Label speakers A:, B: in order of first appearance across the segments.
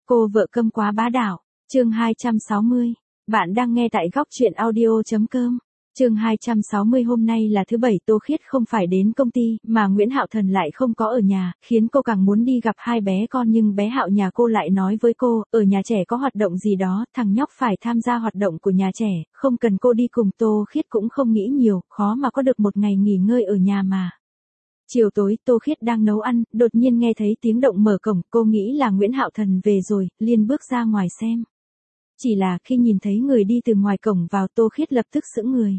A: Cô vợ câm quá bá đạo. Chương 260. Bạn đang nghe tại góc truyện audio.com. Chương 260 hôm nay là thứ Bảy, Tô Khiết không phải đến công ty, mà Nguyễn Hạo Thần lại không có ở nhà, khiến cô càng muốn đi gặp hai bé con, nhưng bé Hạo nhà cô lại nói với cô, ở nhà trẻ có hoạt động gì đó, thằng nhóc phải tham gia hoạt động của nhà trẻ, không cần cô đi cùng. Tô Khiết cũng không nghĩ nhiều, khó mà có được một ngày nghỉ ngơi ở nhà mà. Chiều tối, Tô Khiết đang nấu ăn, đột nhiên nghe thấy tiếng động mở cổng, cô nghĩ là Nguyễn Hạo Thần về rồi, liền bước ra ngoài xem. Chỉ là khi nhìn thấy người đi từ ngoài cổng vào, Tô Khiết lập tức sững người.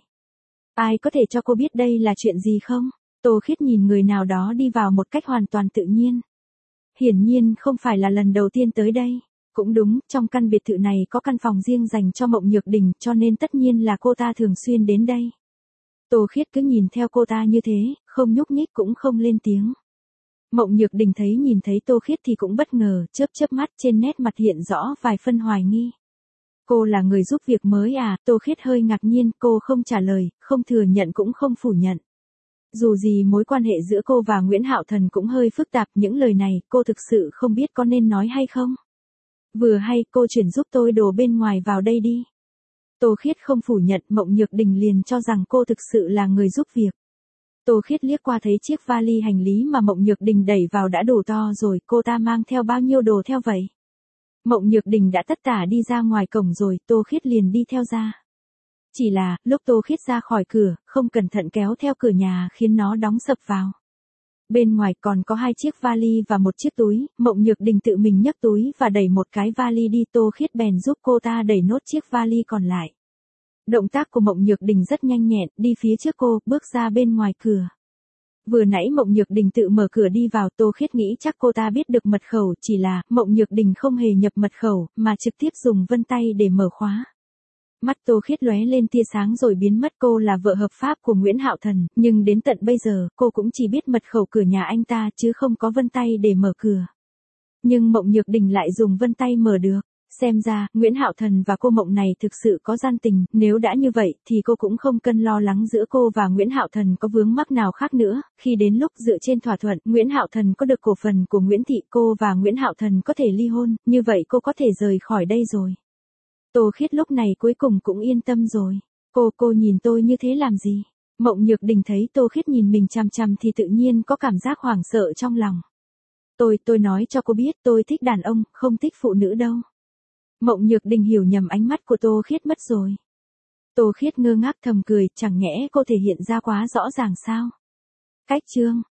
A: Ai có thể cho cô biết đây là chuyện gì không? Tô Khiết nhìn người nào đó đi vào một cách hoàn toàn tự nhiên. Hiển nhiên không phải là lần đầu tiên tới đây. Cũng đúng, trong căn biệt thự này có căn phòng riêng dành cho Mộng Nhược Đình, cho nên tất nhiên là cô ta thường xuyên đến đây. Tô Khiết cứ nhìn theo cô ta như thế, không nhúc nhích cũng không lên tiếng. Mộng Nhược Đình nhìn thấy Tô Khiết thì cũng bất ngờ, chớp mắt, trên nét mặt hiện rõ vài phân hoài nghi. Cô là người giúp việc mới à? Tô Khiết hơi ngạc nhiên, cô không trả lời, không thừa nhận cũng không phủ nhận. Dù gì mối quan hệ giữa cô và Nguyễn Hạo Thần cũng hơi phức tạp, những lời này cô thực sự không biết có nên nói hay không. Vừa hay, cô chuyển giúp tôi đồ bên ngoài vào đây đi. Tô Khiết không phủ nhận, Mộng Nhược Đình liền cho rằng cô thực sự là người giúp việc. Tô Khiết liếc qua thấy chiếc vali hành lý mà Mộng Nhược Đình đẩy vào đã đủ to rồi, cô ta mang theo bao nhiêu đồ theo vậy? Mộng Nhược Đình đã tất tả đi ra ngoài cổng rồi, Tô Khiết liền đi theo ra. Chỉ là, lúc Tô Khiết ra khỏi cửa, không cẩn thận kéo theo cửa nhà khiến nó đóng sập vào. Bên ngoài còn có hai chiếc vali và một chiếc túi, Mộng Nhược Đình tự mình nhấc túi và đẩy một cái vali đi, Tô Khiết bèn giúp cô ta đẩy nốt chiếc vali còn lại. Động tác của Mộng Nhược Đình rất nhanh nhẹn, đi phía trước cô, bước ra bên ngoài cửa. Vừa nãy Mộng Nhược Đình tự mở cửa đi vào, Tô Khiết nghĩ chắc cô ta biết được mật khẩu, chỉ là, Mộng Nhược Đình không hề nhập mật khẩu, mà trực tiếp dùng vân tay để mở khóa. Mắt Tô Khiết lóe lên tia sáng rồi biến mất. Cô là vợ hợp pháp của Nguyễn Hạo Thần, nhưng đến tận bây giờ, cô cũng chỉ biết mật khẩu cửa nhà anh ta chứ không có vân tay để mở cửa. Nhưng Mộng Nhược Đình lại dùng vân tay mở được. Xem ra, Nguyễn Hạo Thần và cô Mộng này thực sự có gian tình, nếu đã như vậy, thì cô cũng không cần lo lắng giữa cô và Nguyễn Hạo Thần có vướng mắc nào khác nữa. Khi đến lúc dựa trên thỏa thuận, Nguyễn Hạo Thần có được cổ phần của Nguyễn Thị, cô và Nguyễn Hạo Thần có thể ly hôn, như vậy cô có thể rời khỏi đây rồi. Tô Khiết lúc này cuối cùng cũng yên tâm rồi. Cô nhìn tôi như thế làm gì? Mộng Nhược Đình thấy Tô Khiết nhìn mình chằm chằm thì tự nhiên có cảm giác hoảng sợ trong lòng. Tôi nói cho cô biết, tôi thích đàn ông, không thích phụ nữ đâu. Mộng Nhược Đình hiểu nhầm ánh mắt của Tô Khiết mất rồi. Tô Khiết ngơ ngác thầm cười, chẳng nhẽ cô thể hiện ra quá rõ ràng sao? Cách chương